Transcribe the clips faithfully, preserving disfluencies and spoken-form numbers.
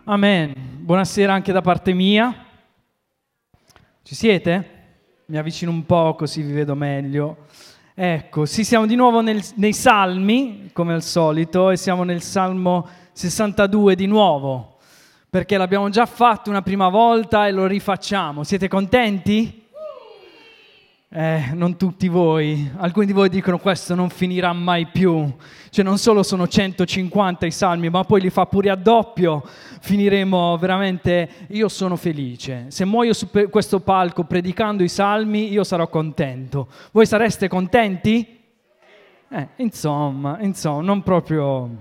Amen. Buonasera anche da parte mia. Ci siete? Mi avvicino un po' così vi vedo meglio. Ecco, sì, siamo di nuovo nel, nei Salmi, come al solito, e siamo nel Salmo sessantadue di nuovo, perché l'abbiamo già fatto una prima volta e lo rifacciamo. Siete contenti? Eh, non tutti voi. Alcuni di voi dicono questo non finirà mai più. Cioè non solo sono centocinquanta i salmi, ma poi li fa pure a doppio. Finiremo veramente... Io sono felice. Se muoio su questo palco predicando i salmi, io sarò contento. Voi sareste contenti? Eh, insomma, insomma, non proprio...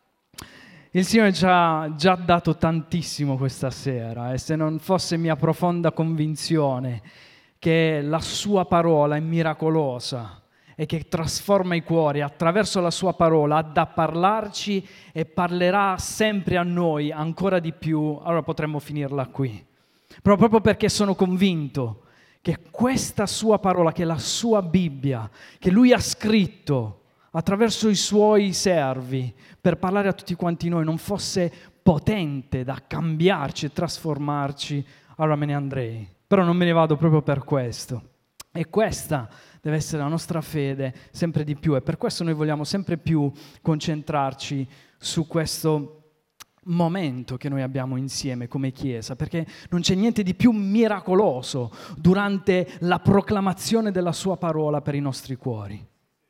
Il Signore ci ha già dato tantissimo questa sera, e se non fosse mia profonda convinzione che la sua parola è miracolosa e che trasforma i cuori, attraverso la sua parola ha da parlarci e parlerà sempre a noi ancora di più, allora potremmo finirla qui. Però proprio perché sono convinto che questa sua parola, che la sua Bibbia, che lui ha scritto attraverso i suoi servi per parlare a tutti quanti noi, non fosse potente da cambiarci e trasformarci, allora me ne andrei. Però non me ne vado proprio per questo. E questa deve essere la nostra fede sempre di più. E per questo noi vogliamo sempre più concentrarci su questo momento che noi abbiamo insieme come Chiesa, perché non c'è niente di più miracoloso durante la proclamazione della sua parola per i nostri cuori.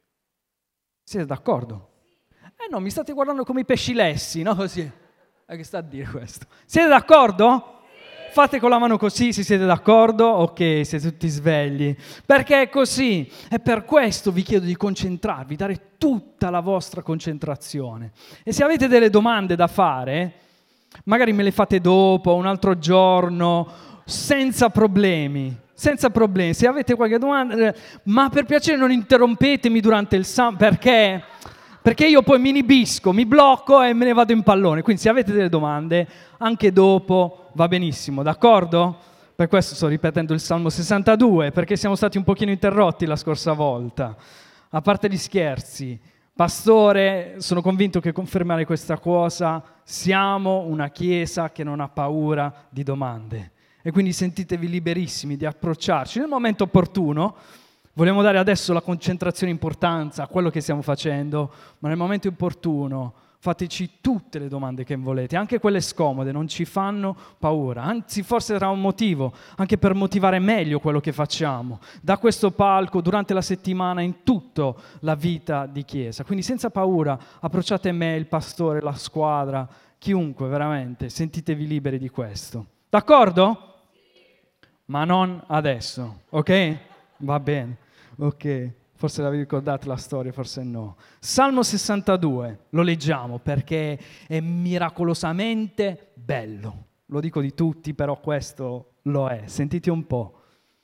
Siete d'accordo? Eh no, mi state guardando come i pesci lessi, no? Così. Eh, che sta a dire questo? Siete d'accordo? Fate con la mano così se siete d'accordo, ok, siete tutti svegli, perché è così, e per questo vi chiedo di concentrarvi, dare tutta la vostra concentrazione, e se avete delle domande da fare, magari me le fate dopo, un altro giorno, senza problemi, senza problemi, se avete qualche domanda, ma per piacere non interrompetemi durante il Sam, perché... Perché io poi mi inibisco, mi blocco e me ne vado in pallone. Quindi se avete delle domande, anche dopo va benissimo, d'accordo? Per questo sto ripetendo il Salmo sessantadue, perché siamo stati un pochino interrotti la scorsa volta. A parte gli scherzi, pastore, sono convinto che confermare questa cosa, siamo una chiesa che non ha paura di domande. E quindi sentitevi liberissimi di approcciarci nel momento opportuno. Vogliamo dare adesso la concentrazione e importanza a quello che stiamo facendo, ma nel momento opportuno fateci tutte le domande che volete, anche quelle scomode, non ci fanno paura, anzi forse sarà un motivo, anche per motivare meglio quello che facciamo, da questo palco, durante la settimana, in tutta la vita di Chiesa. Quindi senza paura approcciate me, il pastore, la squadra, chiunque veramente, sentitevi liberi di questo. D'accordo? Ma non adesso, ok? Va bene. Ok, forse l'avevi ricordata la storia, forse no. Salmo sessantadue, lo leggiamo perché è miracolosamente bello. Lo dico di tutti, però questo lo è. Sentite un po'.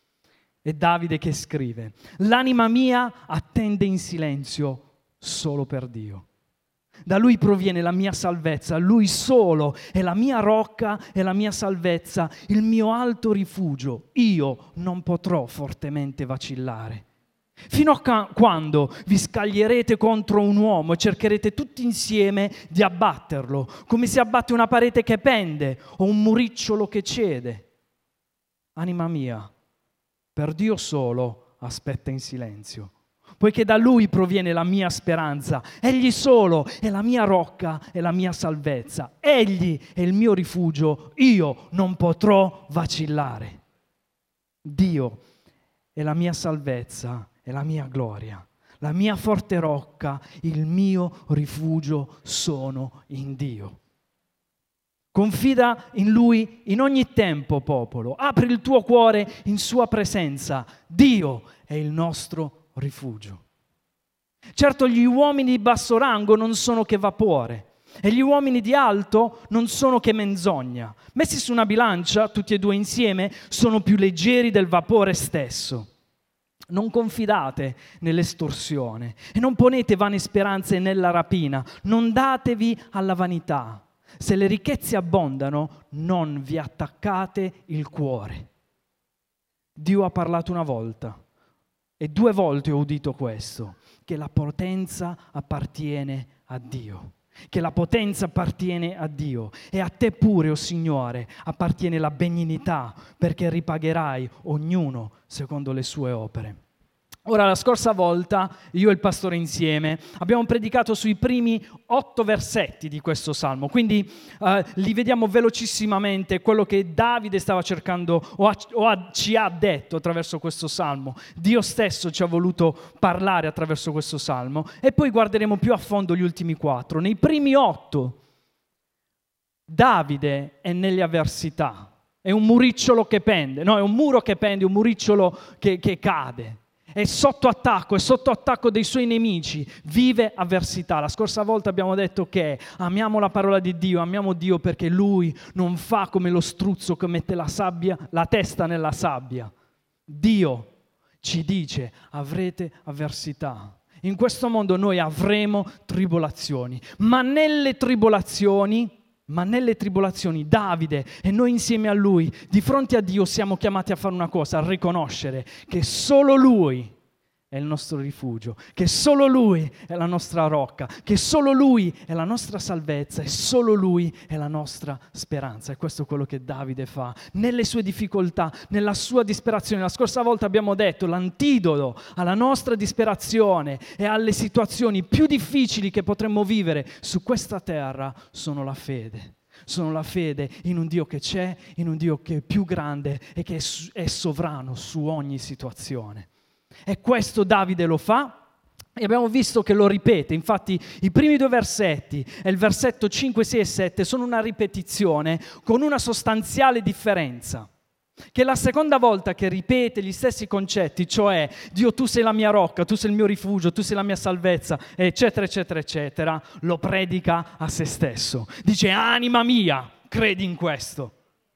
È Davide che scrive: l'anima mia attende in silenzio solo per Dio. Da Lui proviene la mia salvezza, Lui solo è la mia rocca e la mia salvezza, il mio alto rifugio. Io non potrò fortemente vacillare. Fino a quando vi scaglierete contro un uomo e cercherete tutti insieme di abbatterlo, come si abbatte una parete che pende o un muricciolo che cede? Anima mia, per Dio solo aspetta in silenzio, poiché da Lui proviene la mia speranza. Egli solo è la mia rocca e la mia salvezza. Egli è il mio rifugio, io non potrò vacillare. Dio è la mia salvezza e la mia gloria, la mia forte rocca, il mio rifugio sono in Dio. Confida in Lui in ogni tempo, popolo. Apri il tuo cuore in Sua presenza. Dio è il nostro rifugio. Certo, gli uomini di basso rango non sono che vapore e gli uomini di alto non sono che menzogna. Messi su una bilancia, tutti e due insieme, sono più leggeri del vapore stesso. Non confidate nell'estorsione e non ponete vane speranze nella rapina. Non datevi alla vanità. Se le ricchezze abbondano, non vi attaccate il cuore. Dio ha parlato una volta e due volte ho udito questo, che la potenza appartiene a Dio. che la potenza appartiene a Dio e a te pure, o oh Signore, appartiene la benignità, perché ripagherai ognuno secondo le sue opere. Ora, la scorsa volta, io e il pastore insieme, abbiamo predicato sui primi otto versetti di questo salmo, quindi eh, li vediamo velocissimamente, quello che Davide stava cercando o, ha, o ha, ci ha detto attraverso questo salmo. Dio stesso ci ha voluto parlare attraverso questo salmo e poi guarderemo più a fondo gli ultimi quattro. Nei primi otto, Davide è nelle avversità, è un muricciolo che pende, no, è un muro che pende, un muricciolo che, che cade. È sotto attacco, è sotto attacco dei suoi nemici, vive avversità. La scorsa volta abbiamo detto che amiamo la parola di Dio, amiamo Dio perché Lui non fa come lo struzzo che mette la sabbia, la testa nella sabbia. Dio ci dice, avrete avversità. In questo mondo noi avremo tribolazioni, ma nelle tribolazioni... Ma nelle tribolazioni Davide e noi insieme a lui, di fronte a Dio, siamo chiamati a fare una cosa, a riconoscere che solo Lui è il nostro rifugio, che solo Lui è la nostra rocca, che solo Lui è la nostra salvezza e solo Lui è la nostra speranza. E questo è quello che Davide fa nelle sue difficoltà, nella sua disperazione. La scorsa volta abbiamo detto l'antidoto alla nostra disperazione e alle situazioni più difficili che potremmo vivere su questa terra sono la fede. Sono la fede in un Dio che c'è, in un Dio che è più grande e che è sovrano su ogni situazione. E questo Davide lo fa e abbiamo visto che lo ripete. Infatti i primi due versetti e il versetto cinque, sei e sette sono una ripetizione con una sostanziale differenza, che è la seconda volta che ripete gli stessi concetti, cioè Dio tu sei la mia rocca, tu sei il mio rifugio, tu sei la mia salvezza, eccetera eccetera eccetera, lo predica a se stesso. Dice anima mia, credi in questo.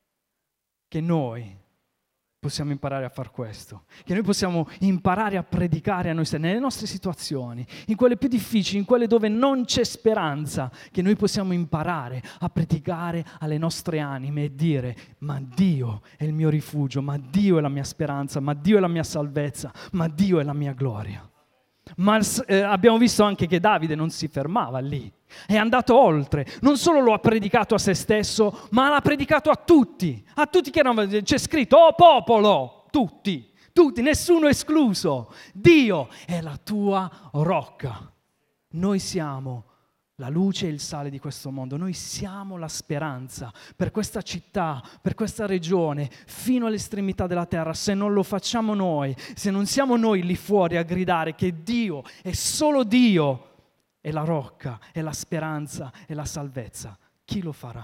Che noi possiamo imparare a far questo, che noi possiamo imparare a predicare a noi stessi, nelle nostre situazioni, in quelle più difficili, in quelle dove non c'è speranza, che noi possiamo imparare a predicare alle nostre anime e dire ma Dio è il mio rifugio, ma Dio è la mia speranza, ma Dio è la mia salvezza, ma Dio è la mia gloria. Ma eh, abbiamo visto anche che Davide non si fermava lì, è andato oltre, non solo lo ha predicato a se stesso, ma l'ha predicato a tutti, a tutti che erano, c'è scritto, oh popolo, tutti, tutti, nessuno escluso, Dio è la tua rocca, noi siamo la luce e il sale di questo mondo, noi siamo la speranza per questa città, per questa regione, fino all'estremità della terra. Se non lo facciamo noi, se non siamo noi lì fuori a gridare che Dio è solo Dio, è la rocca, è la speranza, è la salvezza, chi lo farà?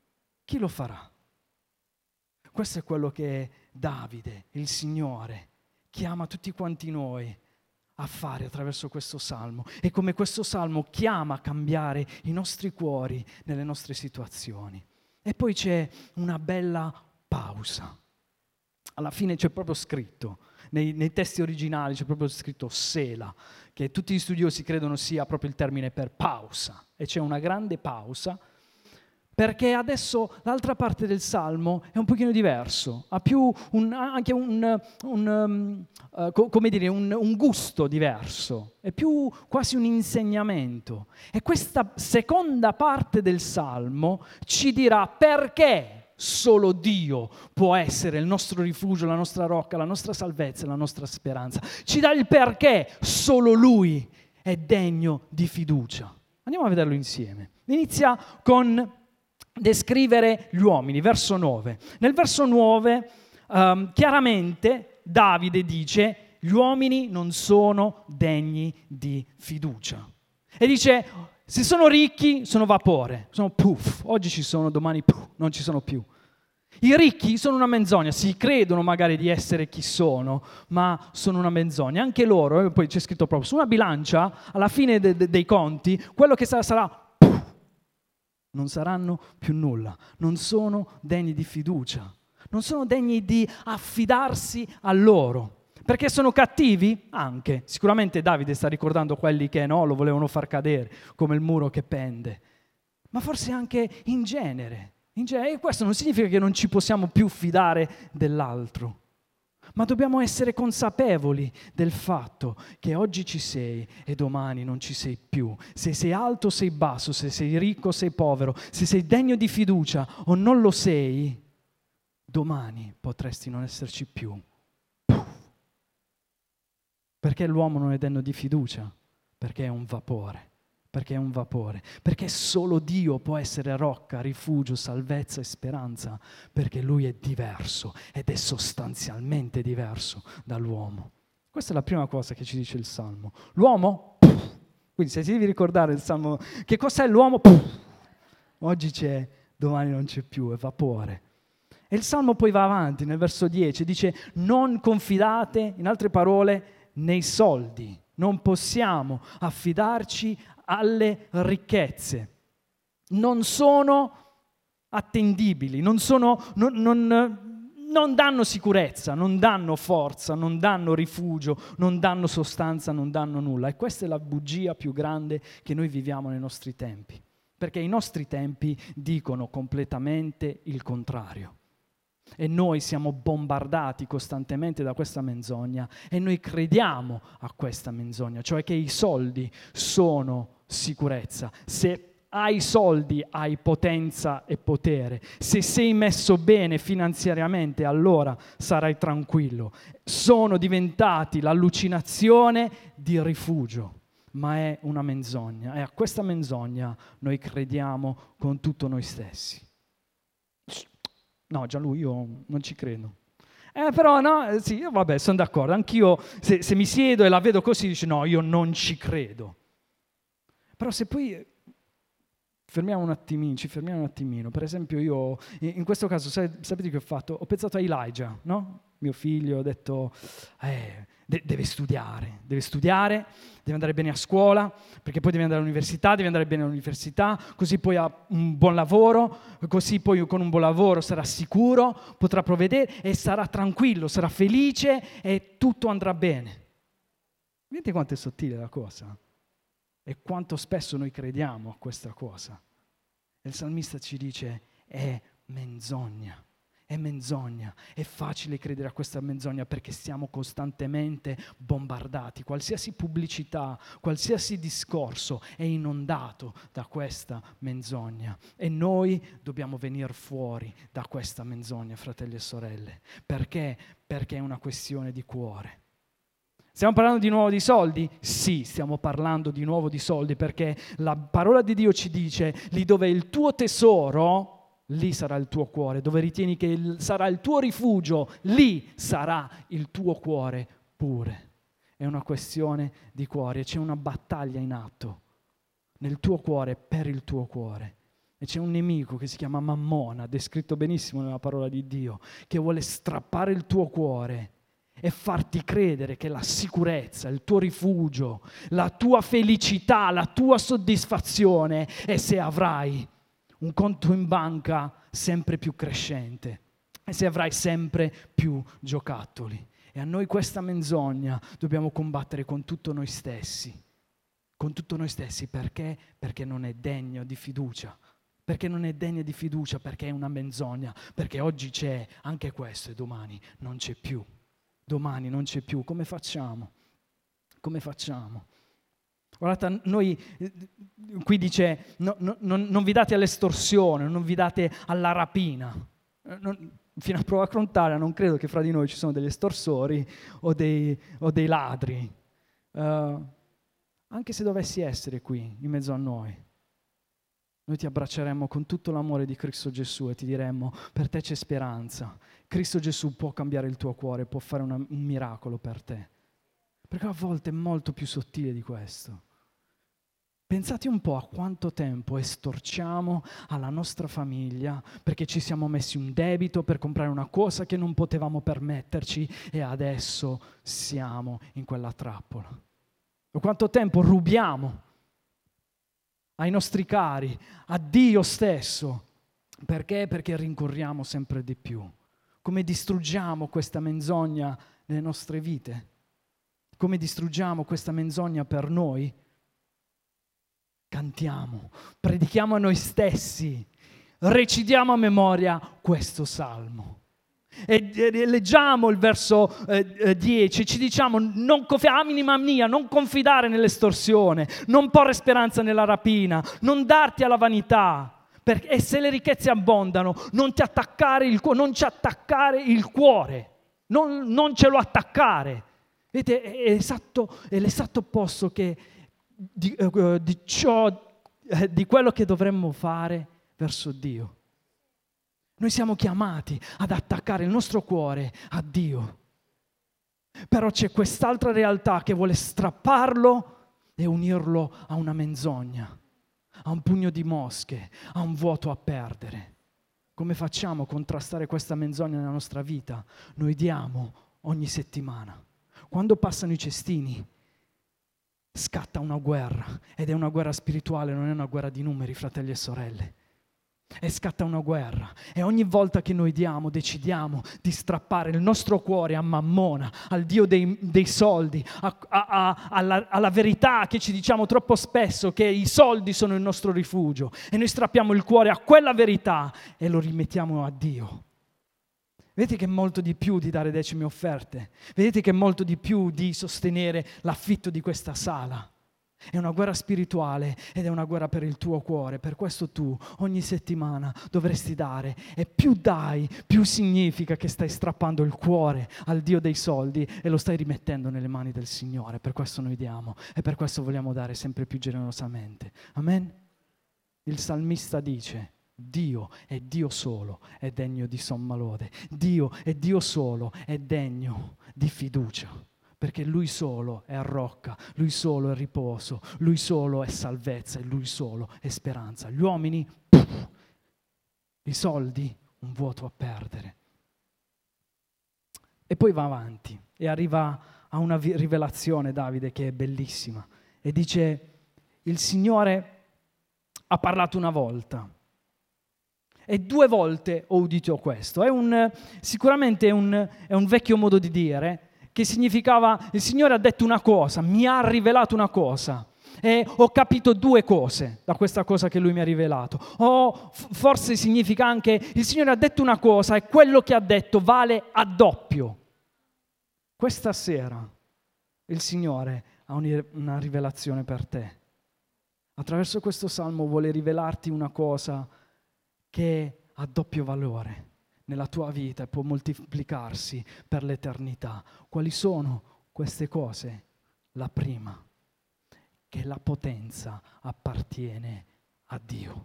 Chi lo farà? Questo è quello che Davide, il Signore, chiama tutti quanti noi a fare attraverso questo salmo, e come questo salmo chiama a cambiare i nostri cuori nelle nostre situazioni. E poi c'è una bella pausa. Alla fine c'è proprio scritto, nei, nei testi originali c'è proprio scritto Sela, che tutti gli studiosi credono sia proprio il termine per pausa, e c'è una grande pausa, perché adesso l'altra parte del Salmo è un pochino diverso, ha più un, anche un, un, um, uh, co- come dire, un, un gusto diverso, è più quasi un insegnamento. E questa seconda parte del Salmo ci dirà perché solo Dio può essere il nostro rifugio, la nostra rocca, la nostra salvezza, la nostra speranza. Ci dà il perché solo Lui è degno di fiducia. Andiamo a vederlo insieme. Inizia con descrivere gli uomini, verso nove. Nel verso nove um, chiaramente Davide dice gli uomini non sono degni di fiducia. E dice se sono ricchi sono vapore, sono puff, oggi ci sono, domani puff, non ci sono più. I ricchi sono una menzogna, si credono magari di essere chi sono, ma sono una menzogna. Anche loro, eh, poi c'è scritto proprio, su una bilancia, alla fine de- de- dei conti, quello che sarà sarà non saranno più nulla, non sono degni di fiducia, non sono degni di affidarsi a loro, perché sono cattivi? Anche, sicuramente Davide sta ricordando quelli che no, lo volevano far cadere, come il muro che pende, ma forse anche in genere, in genere, e questo non significa che non ci possiamo più fidare dell'altro, Ma dobbiamo essere consapevoli del fatto che oggi ci sei e domani non ci sei più. Se sei alto o sei basso, se sei ricco o sei povero, se sei degno di fiducia o non lo sei, domani potresti non esserci più. Perché l'uomo non è degno di fiducia? Perché è un vapore. Perché è un vapore, perché solo Dio può essere rocca, rifugio, salvezza e speranza, perché Lui è diverso ed è sostanzialmente diverso dall'uomo. Questa è la prima cosa che ci dice il Salmo. L'uomo, puff. Quindi se ti devi ricordare il Salmo, che cos'è l'uomo? Puff. Oggi c'è, domani non c'è più, è vapore. E il Salmo poi va avanti, nel verso dieci, dice non confidate, in altre parole, nei soldi. Non possiamo affidarci alle ricchezze. Non sono attendibili, non, sono, non, non, non danno sicurezza, non danno forza, non danno rifugio, non danno sostanza, non danno nulla. E questa è la bugia più grande che noi viviamo nei nostri tempi. Perché i nostri tempi dicono completamente il contrario. E noi siamo bombardati costantemente da questa menzogna e noi crediamo a questa menzogna, cioè che i soldi sono sicurezza. Se hai soldi hai potenza e potere. Se sei messo bene finanziariamente, allora sarai tranquillo. Sono diventati l'allucinazione di rifugio, ma è una menzogna e a questa menzogna noi crediamo con tutto noi stessi. No, Gianlu, io non ci credo. Eh, però no, sì, vabbè, sono d'accordo. Anch'io, se, se mi siedo e la vedo così, dice no, io non ci credo. Però se poi fermiamo un attimino, ci fermiamo un attimino. Per esempio io, in questo caso, sapete che ho fatto? Ho pensato a Elijah, no? Mio figlio, ho detto, eh, de- deve studiare, deve studiare, deve andare bene a scuola, perché poi deve andare all'università, deve andare bene all'università, così poi ha un buon lavoro, così poi con un buon lavoro sarà sicuro, potrà provvedere e sarà tranquillo, sarà felice e tutto andrà bene. Vedete quanto è sottile la cosa? E quanto spesso noi crediamo a questa cosa. E il salmista ci dice, è menzogna. È menzogna, è facile credere a questa menzogna perché siamo costantemente bombardati. Qualsiasi pubblicità, qualsiasi discorso è inondato da questa menzogna. E noi dobbiamo venire fuori da questa menzogna, fratelli e sorelle. Perché? Perché è una questione di cuore. Stiamo parlando di nuovo di soldi? Sì, stiamo parlando di nuovo di soldi perché la parola di Dio ci dice, lì dove è il tuo tesoro, lì sarà il tuo cuore, dove ritieni che il, sarà il tuo rifugio, lì sarà il tuo cuore pure. È una questione di cuore, c'è una battaglia in atto nel tuo cuore per il tuo cuore. E c'è un nemico che si chiama Mammona, descritto benissimo nella parola di Dio, che vuole strappare il tuo cuore e farti credere che la sicurezza, il tuo rifugio, la tua felicità, la tua soddisfazione è se avrai un conto in banca sempre più crescente e se avrai sempre più giocattoli. E a noi questa menzogna dobbiamo combattere con tutto noi stessi. Con tutto noi stessi, perché? Perché non è degno di fiducia. Perché non è degna di fiducia, perché è una menzogna. Perché oggi c'è anche questo e domani non c'è più. Domani non c'è più. Come facciamo? Come facciamo? Guardate, noi, qui dice, no, no, non, non vi date all'estorsione, non vi date alla rapina. Non, fino a prova contraria non credo che fra di noi ci sono degli estorsori o dei, o dei ladri. Uh, anche se dovessi essere qui, in mezzo a noi, noi ti abbracceremmo con tutto l'amore di Cristo Gesù e ti diremmo, per te c'è speranza. Cristo Gesù può cambiare il tuo cuore, può fare una, un miracolo per te. Perché a volte è molto più sottile di questo. Pensate un po' a quanto tempo estorciamo alla nostra famiglia perché ci siamo messi un debito per comprare una cosa che non potevamo permetterci e adesso siamo in quella trappola. O quanto tempo rubiamo ai nostri cari, a Dio stesso. Perché? Perché rincorriamo sempre di più. Come distruggiamo questa menzogna nelle nostre vite? Come distruggiamo questa menzogna per noi? Cantiamo, predichiamo a noi stessi, recitiamo a memoria questo salmo. E, e leggiamo il verso eh, dieci, ci diciamo: non confi- anima mia, non confidare nell'estorsione, non porre speranza nella rapina, non darti alla vanità. Perché, e se le ricchezze abbondano, non ti attaccare il cuore, non ci attaccare il cuore, non, non ce lo attaccare. Vedete, è, esatto, è l'esatto opposto che di, uh, di ciò, uh, di quello che dovremmo fare verso Dio. Noi siamo chiamati ad attaccare il nostro cuore a Dio. Però c'è quest'altra realtà che vuole strapparlo e unirlo a una menzogna, a un pugno di mosche, a un vuoto a perdere. Come facciamo a contrastare questa menzogna nella nostra vita? Noi diamo ogni settimana. Quando passano i cestini, scatta una guerra, ed è una guerra spirituale, non è una guerra di numeri, fratelli e sorelle. E scatta una guerra, e ogni volta che noi diamo, decidiamo di strappare il nostro cuore a Mammona, al Dio dei, dei soldi, a, a, a, alla, alla verità che ci diciamo troppo spesso, che i soldi sono il nostro rifugio, e noi strappiamo il cuore a quella verità e lo rimettiamo a Dio. Vedete che è molto di più di dare decime offerte, vedete che è molto di più di sostenere l'affitto di questa sala. È una guerra spirituale ed è una guerra per il tuo cuore. Per questo tu ogni settimana dovresti dare, e più dai, più significa che stai strappando il cuore al Dio dei soldi e lo stai rimettendo nelle mani del Signore. Per questo noi diamo, e per questo vogliamo dare sempre più generosamente. Amen? Il salmista dice: Dio è Dio solo, è degno di somma lode. Dio è Dio solo, è degno di fiducia. Perché Lui solo è rocca, Lui solo è riposo, Lui solo è salvezza e Lui solo è speranza. Gli uomini, puff, i soldi, un vuoto a perdere. E poi va avanti e arriva a una rivelazione, Davide, che è bellissima. E dice: il Signore ha parlato una volta. E due volte ho udito questo. È un, sicuramente è un, è un vecchio modo di dire, che significava: il Signore ha detto una cosa, mi ha rivelato una cosa, e ho capito due cose da questa cosa che Lui mi ha rivelato. O f- forse significa anche: il Signore ha detto una cosa e quello che ha detto vale a doppio. Questa sera il Signore ha una rivelazione per te. Attraverso questo salmo vuole rivelarti una cosa che ha doppio valore nella tua vita e può moltiplicarsi per l'eternità. Quali sono queste cose? La prima, che la potenza appartiene a Dio.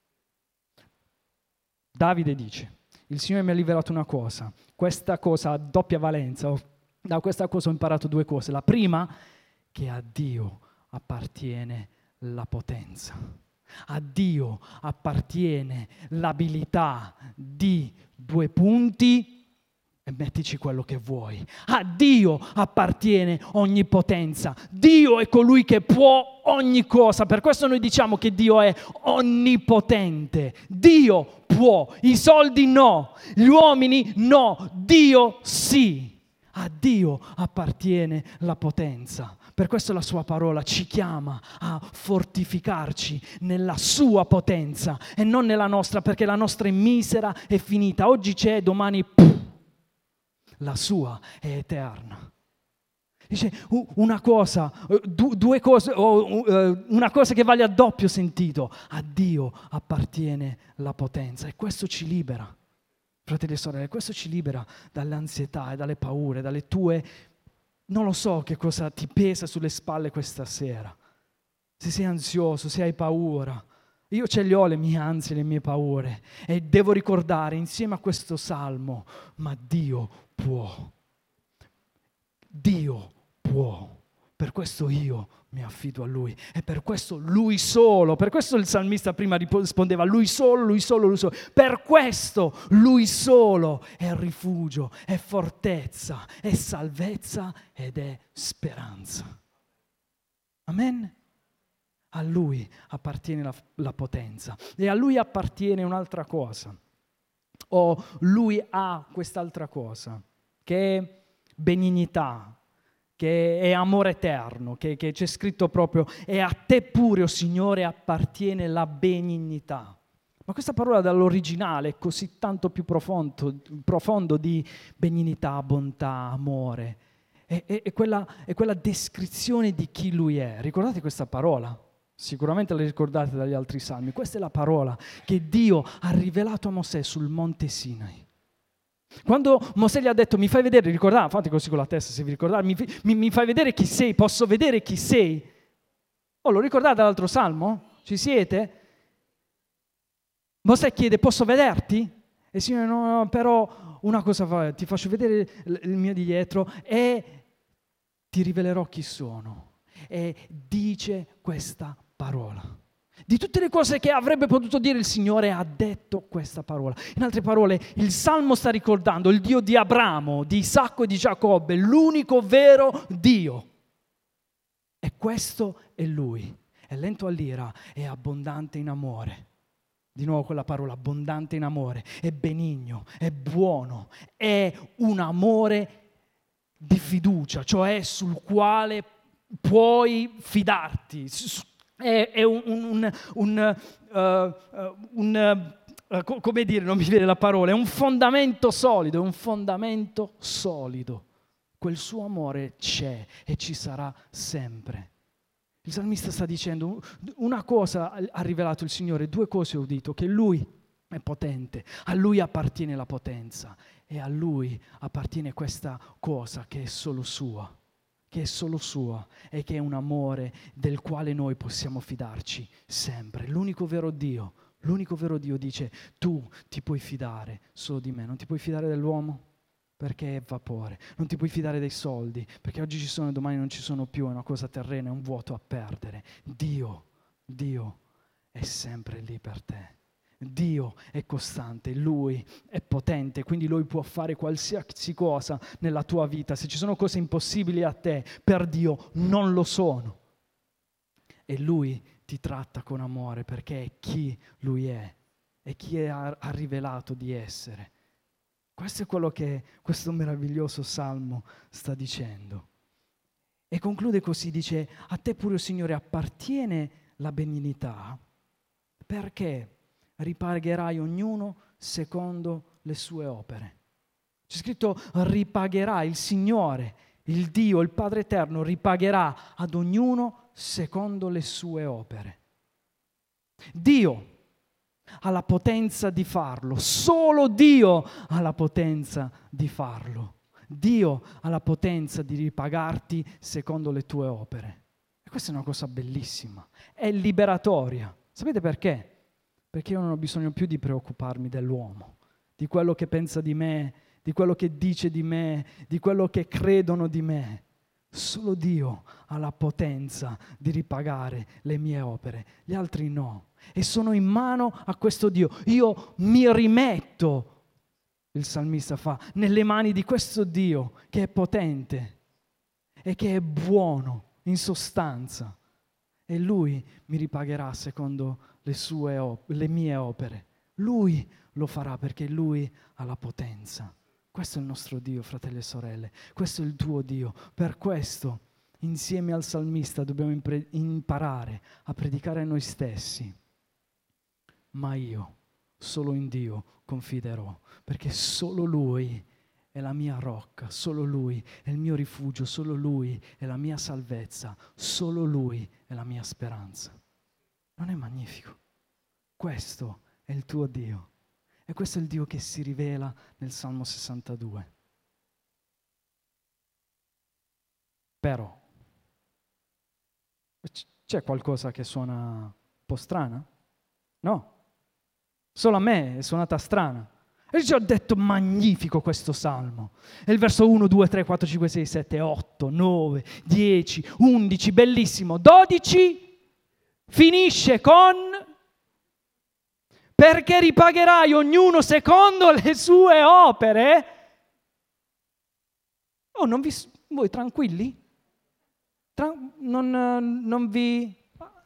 Davide dice: il Signore mi ha rivelato una cosa, questa cosa ha doppia valenza. Da questa cosa ho imparato due cose. La prima, che a Dio appartiene la potenza. A Dio appartiene l'abilità di due punti e mettici quello che vuoi. A Dio appartiene ogni potenza. Dio è colui che può ogni cosa. Per questo noi diciamo che Dio è onnipotente. Dio può, i soldi no, gli uomini no, Dio sì. A Dio appartiene la potenza. Per questo la sua parola ci chiama a fortificarci nella sua potenza e non nella nostra, perché la nostra è misera e finita. Oggi c'è, domani puff, la sua è eterna. Dice una cosa, due cose, una cosa che vale a doppio sentito. A Dio appartiene la potenza e questo ci libera. Fratelli e sorelle, questo ci libera dall'ansietà e dalle paure, dalle tue... Non lo so che cosa ti pesa sulle spalle questa sera. Se sei ansioso, se hai paura. Io ce le ho le mie ansie, le mie paure. E devo ricordare insieme a questo salmo, ma Dio può. Dio può. Per questo io mi affido a Lui. E per questo Lui solo. Per questo il salmista prima rispondeva: Lui solo, Lui solo, Lui solo. Per questo Lui solo è rifugio, è fortezza, è salvezza ed è speranza. Amen? A Lui appartiene la, la potenza. E a Lui appartiene un'altra cosa. O Lui ha quest'altra cosa, che è benignità, che è amore eterno, che, che c'è scritto proprio: e a te pure, o Signore, appartiene la benignità. Ma questa parola dall'originale è così tanto più profondo, profondo di benignità, bontà, amore. È, è, è, quella, è quella descrizione di chi Lui è. Ricordate questa parola? Sicuramente la ricordate dagli altri salmi. Questa è la parola che Dio ha rivelato a Mosè sul monte Sinai. Quando Mosè gli ha detto mi fai vedere, ricordate, fate così con la testa se vi ricordate, mi, mi, mi fai vedere chi sei, posso vedere chi sei? Oh, lo ricordate l'altro salmo? Ci siete? Mosè chiede posso vederti? E il Signore no, no, però una cosa fa, ti faccio vedere il mio di dietro e ti rivelerò chi sono. E dice questa parola. Di tutte le cose che avrebbe potuto dire il Signore ha detto questa parola. In altre parole, il Salmo sta ricordando il Dio di Abramo, di Isacco e di Giacobbe, l'unico vero Dio. E questo è Lui. È lento all'ira, è abbondante in amore. Di nuovo quella parola, abbondante in amore. È benigno, è buono, è un amore di fiducia, cioè sul quale puoi fidarti. È, è un, un, un, uh, un uh, come dire, non mi viene la parola, è un fondamento solido, è un fondamento solido. Quel suo amore c'è e ci sarà sempre. Il salmista sta dicendo, una cosa ha rivelato il Signore, due cose ho udito, che Lui è potente, a Lui appartiene la potenza e a Lui appartiene questa cosa che è solo sua. che è solo sua e che è un amore del quale noi possiamo fidarci sempre. L'unico vero Dio, l'unico vero Dio dice tu ti puoi fidare solo di me, non ti puoi fidare dell'uomo perché è vapore, non ti puoi fidare dei soldi perché oggi ci sono e domani non ci sono più, è una cosa terrena, è un vuoto a perdere. Dio, Dio è sempre lì per te. Dio è costante, Lui è potente, quindi Lui può fare qualsiasi cosa nella tua vita. Se ci sono cose impossibili a te, per Dio non lo sono. E Lui ti tratta con amore perché è chi Lui è e chi ha, ha rivelato di essere. Questo è quello che questo meraviglioso salmo sta dicendo. E conclude così, dice, a te pure, Signore, appartiene la benignità perché ripagherai ognuno secondo le sue opere. C'è scritto ripagherà, il Signore, il Dio, il Padre Eterno ripagherà ad ognuno secondo le sue opere. Dio ha la potenza di farlo, solo Dio ha la potenza di farlo. Dio ha la potenza di ripagarti secondo le tue opere. E questa è una cosa bellissima, è liberatoria. Sapete perché? Perché io non ho bisogno più di preoccuparmi dell'uomo, di quello che pensa di me, di quello che dice di me, di quello che credono di me. Solo Dio ha la potenza di ripagare le mie opere, gli altri no. E sono in mano a questo Dio. Io mi rimetto, il salmista fa, nelle mani di questo Dio che è potente e che è buono in sostanza. E Lui mi ripagherà secondo le sue op- le mie opere. Lui lo farà perché Lui ha la potenza. Questo è il nostro Dio, fratelli e sorelle. Questo è il tuo Dio. Per questo, insieme al salmista, dobbiamo impre- imparare a predicare a noi stessi. Ma io, solo in Dio, confiderò, perché solo Lui è la mia rocca, solo Lui è il mio rifugio, solo Lui è la mia salvezza, solo Lui è la mia speranza. Non è magnifico? Questo è il tuo Dio. E questo è il Dio che si rivela nel Salmo sessantadue. Però, c'è qualcosa che suona un po' strana? No. Solo a me è suonata strana. E ci ho detto magnifico questo salmo. E il verso uno, due, tre, quattro, cinque, sei, sette, otto, nove, dieci, undici, bellissimo. dodici finisce con perché ripagherai ognuno secondo le sue opere. Oh, non vi, voi tranquilli? Tra, non, non vi...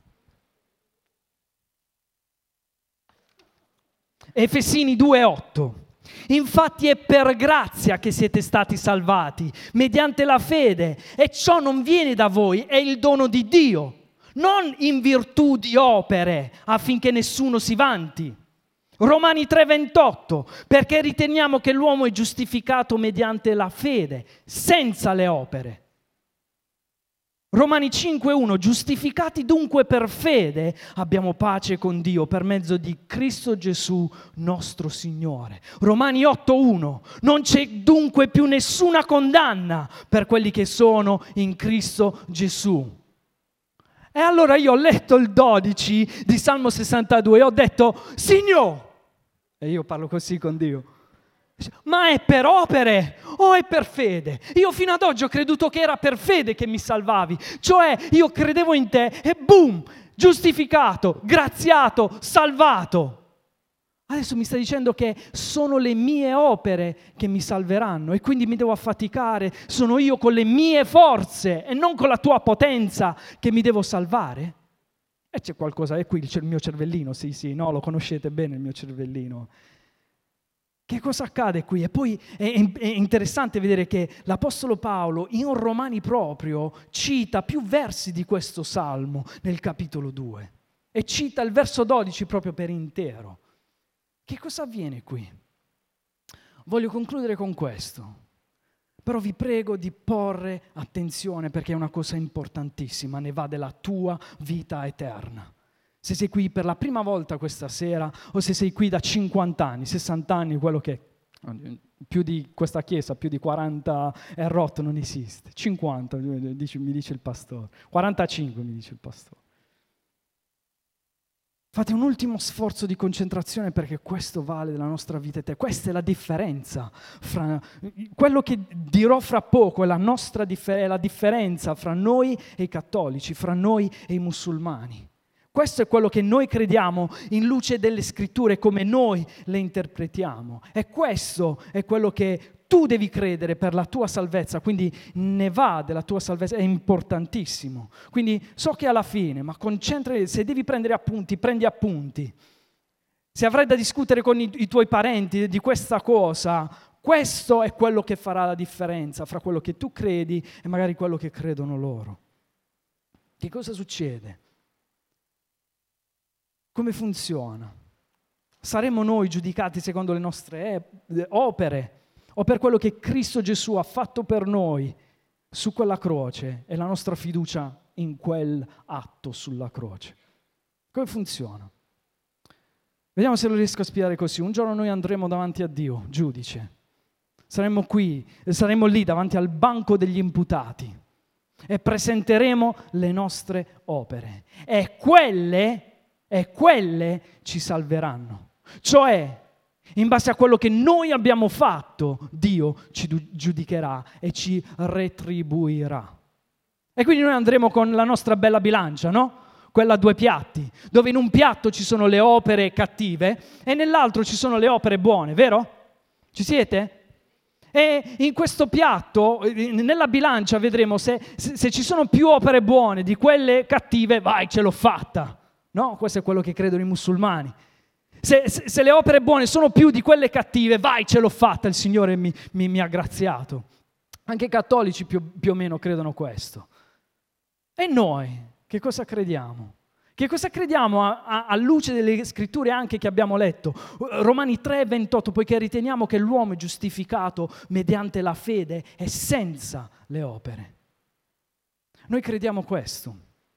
Efesini due otto. Infatti è per grazia che siete stati salvati, mediante la fede, e ciò non viene da voi, è il dono di Dio, non in virtù di opere, affinché nessuno si vanti. Romani tre ventotto, perché riteniamo che l'uomo è giustificato mediante la fede, senza le opere. Romani cinque uno, giustificati dunque per fede, abbiamo pace con Dio per mezzo di Cristo Gesù, nostro Signore. Romani otto uno, non c'è dunque più nessuna condanna per quelli che sono in Cristo Gesù. E allora io ho letto il dodici di Salmo sessantadue e ho detto, Signore, e io parlo così con Dio, ma è per opere o è per fede? Io fino ad oggi ho creduto che era per fede che mi salvavi, cioè io credevo in te e boom, giustificato, graziato, salvato. Adesso mi stai dicendo che sono le mie opere che mi salveranno e quindi mi devo affaticare, sono io con le mie forze e non con la tua potenza che mi devo salvare? E c'è qualcosa, è qui il mio cervellino, sì sì, no, lo conoscete bene il mio cervellino. Che cosa accade qui? E poi è, è interessante vedere che l'Apostolo Paolo in Romani proprio cita più versi di questo Salmo nel capitolo due e cita il verso dodici proprio per intero. Che cosa avviene qui? Voglio concludere con questo, però vi prego di porre attenzione perché è una cosa importantissima, ne va della tua vita eterna. Se sei qui per la prima volta questa sera o se sei qui da cinquanta anni, sessanta anni, quello che più di questa chiesa, più di quaranta è rotto, non esiste. cinquanta, mi dice il pastore. quarantacinque mi dice il pastore. Fate un ultimo sforzo di concentrazione perché questo vale della nostra vita eterna. Questa è la differenza. Fra, quello che dirò fra poco è la, nostra differ- è la differenza fra noi e i cattolici, fra noi e i musulmani. Questo è quello che noi crediamo in luce delle scritture, come noi le interpretiamo. E questo è quello che tu devi credere per la tua salvezza, quindi ne va della tua salvezza, è importantissimo. Quindi so che alla fine, ma concentrati, se devi prendere appunti, prendi appunti. Se avrai da discutere con i, i tuoi parenti di questa cosa, questo è quello che farà la differenza fra quello che tu credi e magari quello che credono loro. Che cosa succede? Come funziona? Saremo noi giudicati secondo le nostre opere o per quello che Cristo Gesù ha fatto per noi su quella croce e la nostra fiducia in quel atto sulla croce? Come funziona? Vediamo se lo riesco a spiegare così. Un giorno noi andremo davanti a Dio, giudice. Saremo qui, saremo lì davanti al banco degli imputati e presenteremo le nostre opere. E quelle, e quelle ci salveranno. Cioè, in base a quello che noi abbiamo fatto, Dio ci giudicherà e ci retribuirà. E quindi noi andremo con la nostra bella bilancia, no? Quella a due piatti, dove in un piatto ci sono le opere cattive e nell'altro ci sono le opere buone, vero? Ci siete? E in questo piatto, nella bilancia, vedremo se, se, se ci sono più opere buone di quelle cattive, vai, ce l'ho fatta. No? Questo è quello che credono i musulmani. Se, se, se le opere buone sono più di quelle cattive, vai, ce l'ho fatta, il Signore mi, mi, mi ha graziato. Anche i cattolici più, più o meno credono questo. E noi, che cosa crediamo? Che cosa crediamo a, a, a luce delle scritture anche che abbiamo letto? Romani tre ventotto, poiché riteniamo che l'uomo è giustificato mediante la fede e senza le opere. Noi crediamo questo,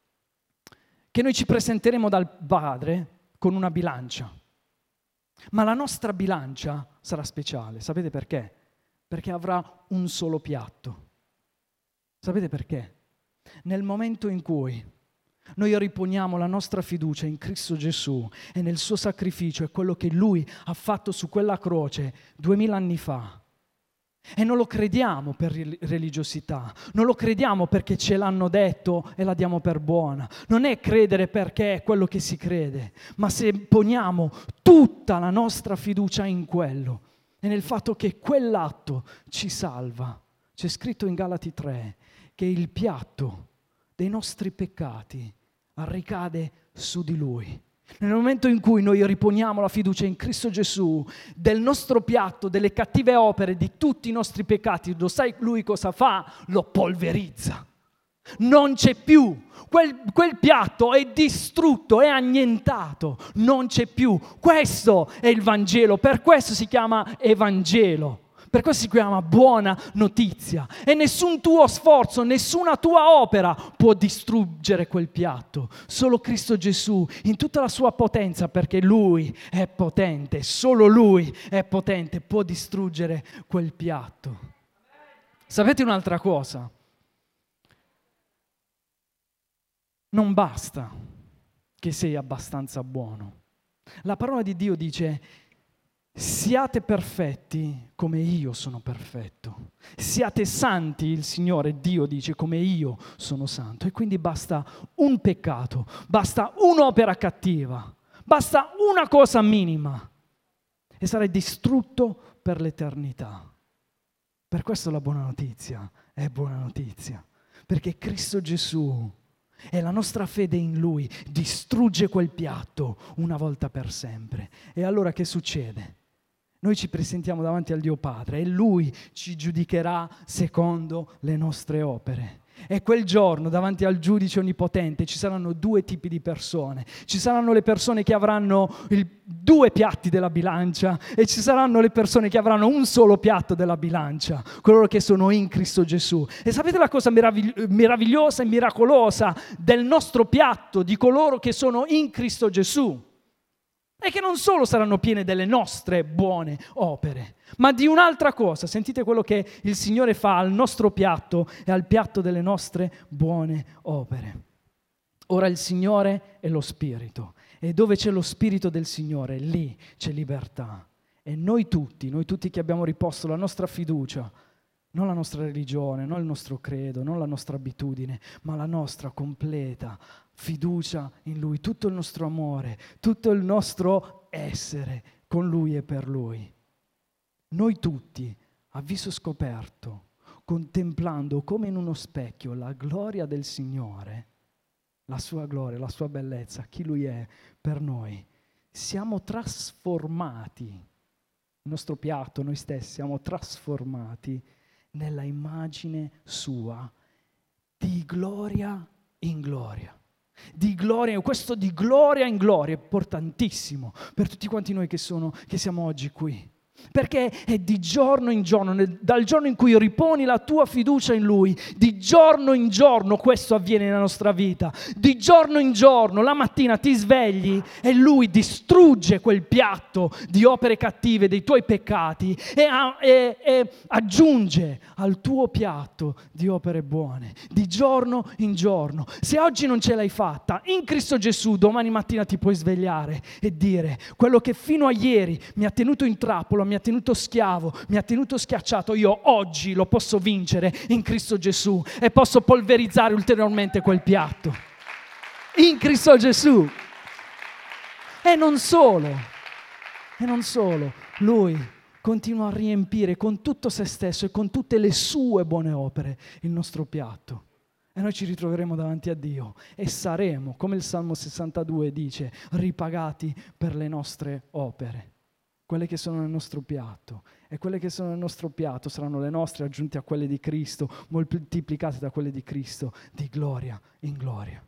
che noi ci presenteremo dal Padre con una bilancia, ma la nostra bilancia sarà speciale. Sapete perché? Perché avrà un solo piatto. Sapete perché? Nel momento in cui noi riponiamo la nostra fiducia in Cristo Gesù e nel suo sacrificio e quello che Lui ha fatto su quella croce duemila anni fa, e non lo crediamo per religiosità, non lo crediamo perché ce l'hanno detto e la diamo per buona, non è credere perché è quello che si crede, ma se poniamo tutta la nostra fiducia in quello e nel fatto che quell'atto ci salva. C'è scritto in Galati tre che il piatto dei nostri peccati ricade su di Lui. Nel momento in cui noi riponiamo la fiducia in Cristo Gesù, del nostro piatto, delle cattive opere, di tutti i nostri peccati, lo sai Lui cosa fa? Lo polverizza. Non c'è più. Quel, quel piatto è distrutto, è annientato, non c'è più. Questo è il Vangelo, per questo si chiama Evangelo, per questo si chiama buona notizia. E nessun tuo sforzo, nessuna tua opera può distruggere quel piatto. Solo Cristo Gesù, in tutta la sua potenza, perché Lui è potente, solo Lui è potente, può distruggere quel piatto. Sapete un'altra cosa? Non basta che sei abbastanza buono. La parola di Dio dice: siate perfetti come io sono perfetto. Siate santi, il Signore Dio dice, come io sono santo. E quindi basta un peccato, basta un'opera cattiva, basta una cosa minima e sarai distrutto per l'eternità. Per questo la buona notizia è buona notizia, perché Cristo Gesù e la nostra fede in Lui distrugge quel piatto una volta per sempre. E allora che succede? Noi ci presentiamo davanti al Dio Padre e Lui ci giudicherà secondo le nostre opere. E quel giorno davanti al giudice onnipotente ci saranno due tipi di persone. Ci saranno le persone che avranno il, due piatti della bilancia e ci saranno le persone che avranno un solo piatto della bilancia, coloro che sono in Cristo Gesù. E sapete la cosa meravigli- meravigliosa e miracolosa del nostro piatto, di coloro che sono in Cristo Gesù? E che non solo saranno piene delle nostre buone opere, ma di un'altra cosa. Sentite quello che il Signore fa al nostro piatto e al piatto delle nostre buone opere. Ora il Signore è lo Spirito, e dove c'è lo Spirito del Signore, lì c'è libertà. E noi tutti, noi tutti che abbiamo riposto la nostra fiducia, non la nostra religione, non il nostro credo, non la nostra abitudine, ma la nostra completa fiducia in Lui, tutto il nostro amore, tutto il nostro essere con Lui e per Lui. Noi tutti, a viso scoperto, contemplando come in uno specchio la gloria del Signore, la sua gloria, la sua bellezza, chi Lui è per noi, siamo trasformati, il nostro piatto, noi stessi, siamo trasformati nella immagine sua, di gloria in gloria. Di gloria, questo di gloria in gloria è importantissimo per tutti quanti noi che, sono, che siamo oggi qui. Perché è di giorno in giorno, dal giorno in cui riponi la tua fiducia in Lui, di giorno in giorno questo avviene nella nostra vita. Di giorno in giorno, la mattina ti svegli e Lui distrugge quel piatto di opere cattive, dei tuoi peccati e, e, e aggiunge al tuo piatto di opere buone. Di giorno in giorno. Se oggi non ce l'hai fatta, in Cristo Gesù domani mattina ti puoi svegliare e dire: quello che fino a ieri mi ha tenuto in trappola, mi ha tenuto schiavo, mi ha tenuto schiacciato, io oggi lo posso vincere in Cristo Gesù e posso polverizzare ulteriormente quel piatto in Cristo Gesù. E non solo, e non solo, Lui continua a riempire con tutto se stesso e con tutte le sue buone opere il nostro piatto. E noi ci ritroveremo davanti a Dio e saremo, come il Salmo sessantadue dice, ripagati per le nostre opere. Quelle che sono nel nostro piatto, e quelle che sono nel nostro piatto saranno le nostre aggiunte a quelle di Cristo, moltiplicate da quelle di Cristo, di gloria in gloria.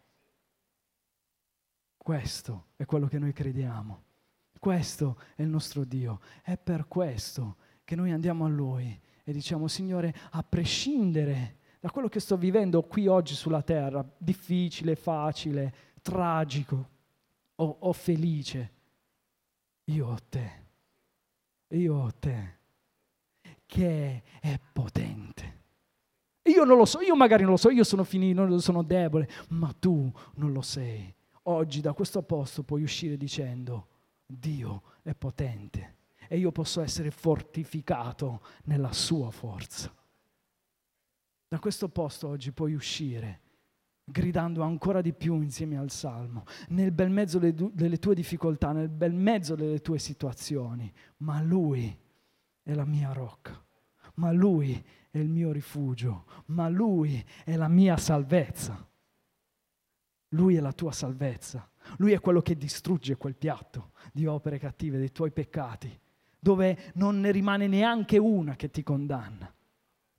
Questo è quello che noi crediamo, questo è il nostro Dio, è per questo che noi andiamo a Lui e diciamo: Signore, a prescindere da quello che sto vivendo qui oggi sulla terra, difficile, facile, tragico o, o felice, io ho Te. Io ho Te, che è potente. Io non lo so, io magari non lo so, io sono finito, sono debole, ma Tu non lo sei. Oggi da questo posto puoi uscire dicendo: Dio è potente e io posso essere fortificato nella Sua forza. Da questo posto oggi puoi uscire gridando ancora di più insieme al Salmo, nel bel mezzo delle, du- delle tue difficoltà, nel bel mezzo delle tue situazioni, ma Lui è la mia rocca, ma Lui è il mio rifugio, ma Lui è la mia salvezza. Lui è la tua salvezza, Lui è quello che distrugge quel piatto di opere cattive, dei tuoi peccati, dove non ne rimane neanche una che ti condanna.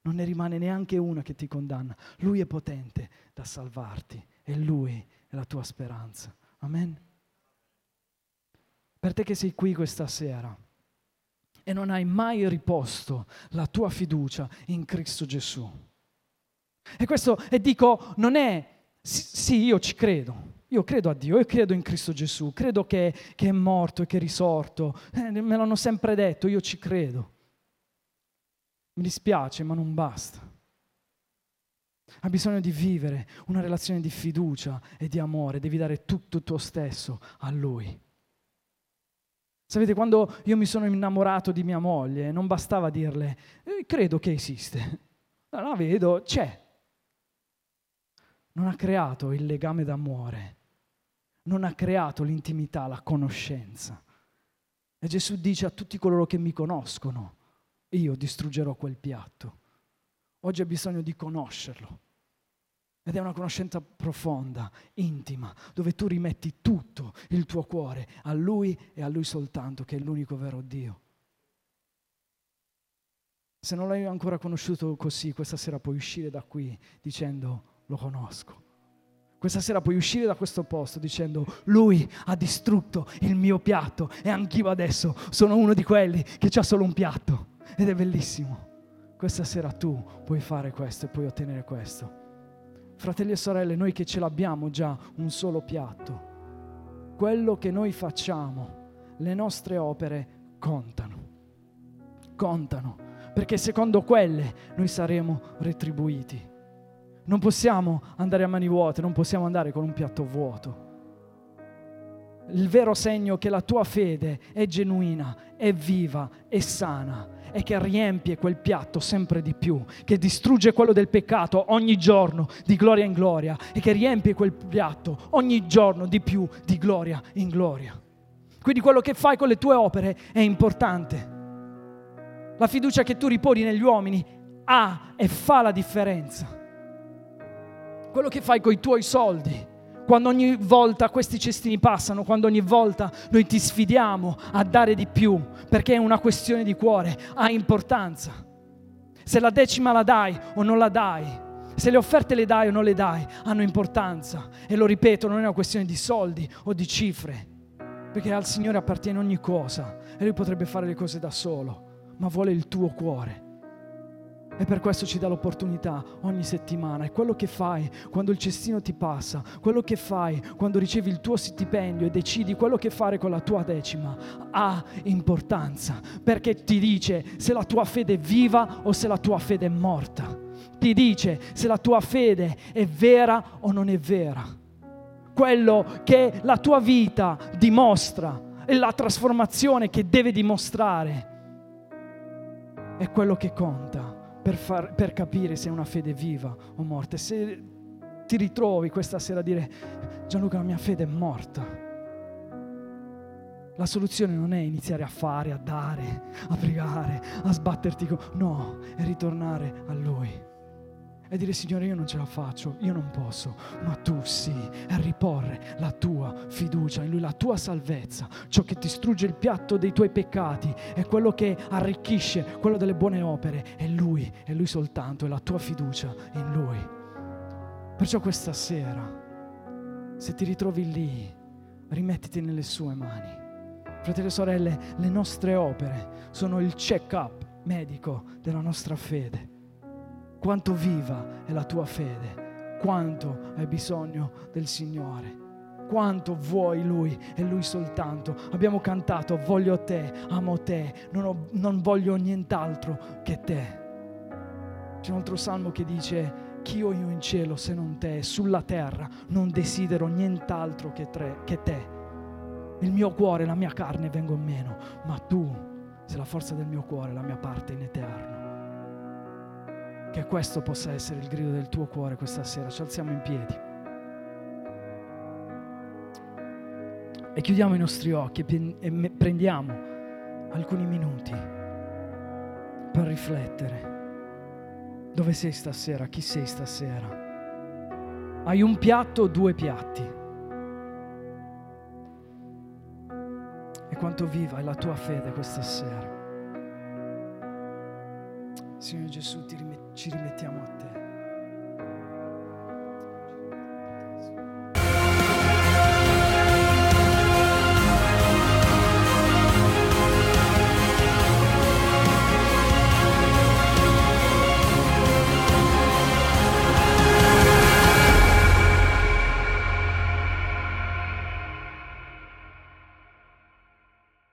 Non ne rimane neanche una che ti condanna. Lui è potente da salvarti e Lui è la tua speranza. Amen. Per te che sei qui questa sera e non hai mai riposto la tua fiducia in Cristo Gesù. E questo, e dico, non è, sì, sì, io ci credo. Io credo a Dio, io credo in Cristo Gesù, credo che, che è morto e che è risorto. Eh, me l'hanno sempre detto, io ci credo. Mi dispiace, ma non basta. Hai bisogno di vivere una relazione di fiducia e di amore, devi dare tutto tuo stesso a Lui. Sapete, quando io mi sono innamorato di mia moglie, non bastava dirle, eh, credo che esiste. No, la vedo, c'è. Non ha creato il legame d'amore, non ha creato l'intimità, la conoscenza. E Gesù dice a tutti coloro che mi conoscono, io distruggerò quel piatto. Oggi ho bisogno di conoscerlo. Ed è una conoscenza profonda, intima, dove tu rimetti tutto il tuo cuore a Lui e a Lui soltanto, che è l'unico vero Dio. Se non l'hai ancora conosciuto così, questa sera puoi uscire da qui dicendo, lo conosco. Questa sera puoi uscire da questo posto dicendo, Lui ha distrutto il mio piatto e anch'io adesso sono uno di quelli che ha solo un piatto. Ed è bellissimo. Questa sera tu puoi fare questo e puoi ottenere questo. Fratelli e sorelle, noi che ce l'abbiamo già un solo piatto, quello che noi facciamo, le nostre opere contano, contano, perché secondo quelle noi saremo retribuiti. Non possiamo andare a mani vuote, non possiamo andare con un piatto vuoto. Il vero segno che la tua fede è genuina, è viva, è sana, è che riempie quel piatto sempre di più, che distrugge quello del peccato ogni giorno di gloria in gloria e che riempie quel piatto ogni giorno di più di gloria in gloria. Quindi quello che fai con le tue opere è importante. La fiducia che tu riponi negli uomini ha e fa la differenza. Quello che fai con i tuoi soldi, quando ogni volta questi cestini passano, quando ogni volta noi ti sfidiamo a dare di più, perché è una questione di cuore, ha importanza. Se la decima la dai o non la dai, se le offerte le dai o non le dai, hanno importanza. E lo ripeto, non è una questione di soldi o di cifre, perché al Signore appartiene ogni cosa e Lui potrebbe fare le cose da solo, ma vuole il tuo cuore. E per questo ci dà l'opportunità ogni settimana. E quello che fai quando il cestino ti passa, quello che fai quando ricevi il tuo stipendio e decidi quello che fare con la tua decima, ha importanza, perché ti dice se la tua fede è viva o se la tua fede è morta. Ti dice se la tua fede è vera o non è vera. Quello che la tua vita dimostra e la trasformazione che deve dimostrare è quello che conta. Per, far, per capire se è una fede viva o morta. Se ti ritrovi questa sera a dire Gianluca, la mia fede è morta, la soluzione non è iniziare a fare, a dare, a pregare, a sbatterti con... no, è ritornare a Lui e dire Signore, io non ce la faccio, io non posso, ma Tu sì, e riporre la tua fiducia in Lui, la tua salvezza, ciò che ti distrugge il piatto dei tuoi peccati è quello che arricchisce quello delle buone opere, è Lui, è Lui soltanto, è la tua fiducia in Lui. Perciò questa sera, se ti ritrovi lì, rimettiti nelle sue mani. Fratelli e sorelle, le nostre opere sono il check-up medico della nostra fede. Quanto viva è la tua fede, quanto hai bisogno del Signore, quanto vuoi Lui e Lui soltanto. Abbiamo cantato, voglio te, amo te, non, ho, non voglio nient'altro che te. C'è un altro salmo che dice, chi ho io in cielo se non te, sulla terra non desidero nient'altro che, tre, che te. Il mio cuore, la mia carne vengono meno, ma tu sei la forza del mio cuore, la mia parte in eterno. Che questo possa essere il grido del tuo cuore questa sera. Ci alziamo in piedi e chiudiamo i nostri occhi e prendiamo alcuni minuti per riflettere. Dove sei stasera? Chi sei stasera? Hai un piatto o due piatti? E quanto viva è la tua fede questa sera? Signore Gesù, ti rimet- ci rimettiamo a te.